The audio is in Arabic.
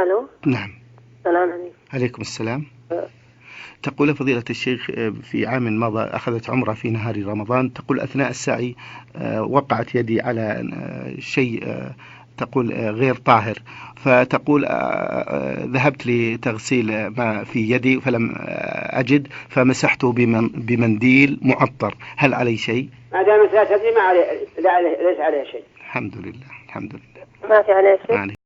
ألو. نعم. السلام عليكم. عليكم السلام. تقول فضيلة الشيخ في عام مضى أخذت عمرة في نهار رمضان، تقول أثناء السعي وقعت يدي على شيء تقول غير طاهر، فتقول ذهبت لتغسيل ما في يدي فلم أجد فمسحته بمنديل معطر، هل علي شيء؟ ما دام لا تدري ما عليه، ليس عليه شيء. الحمد لله الحمد لله. ما في عليه شيء.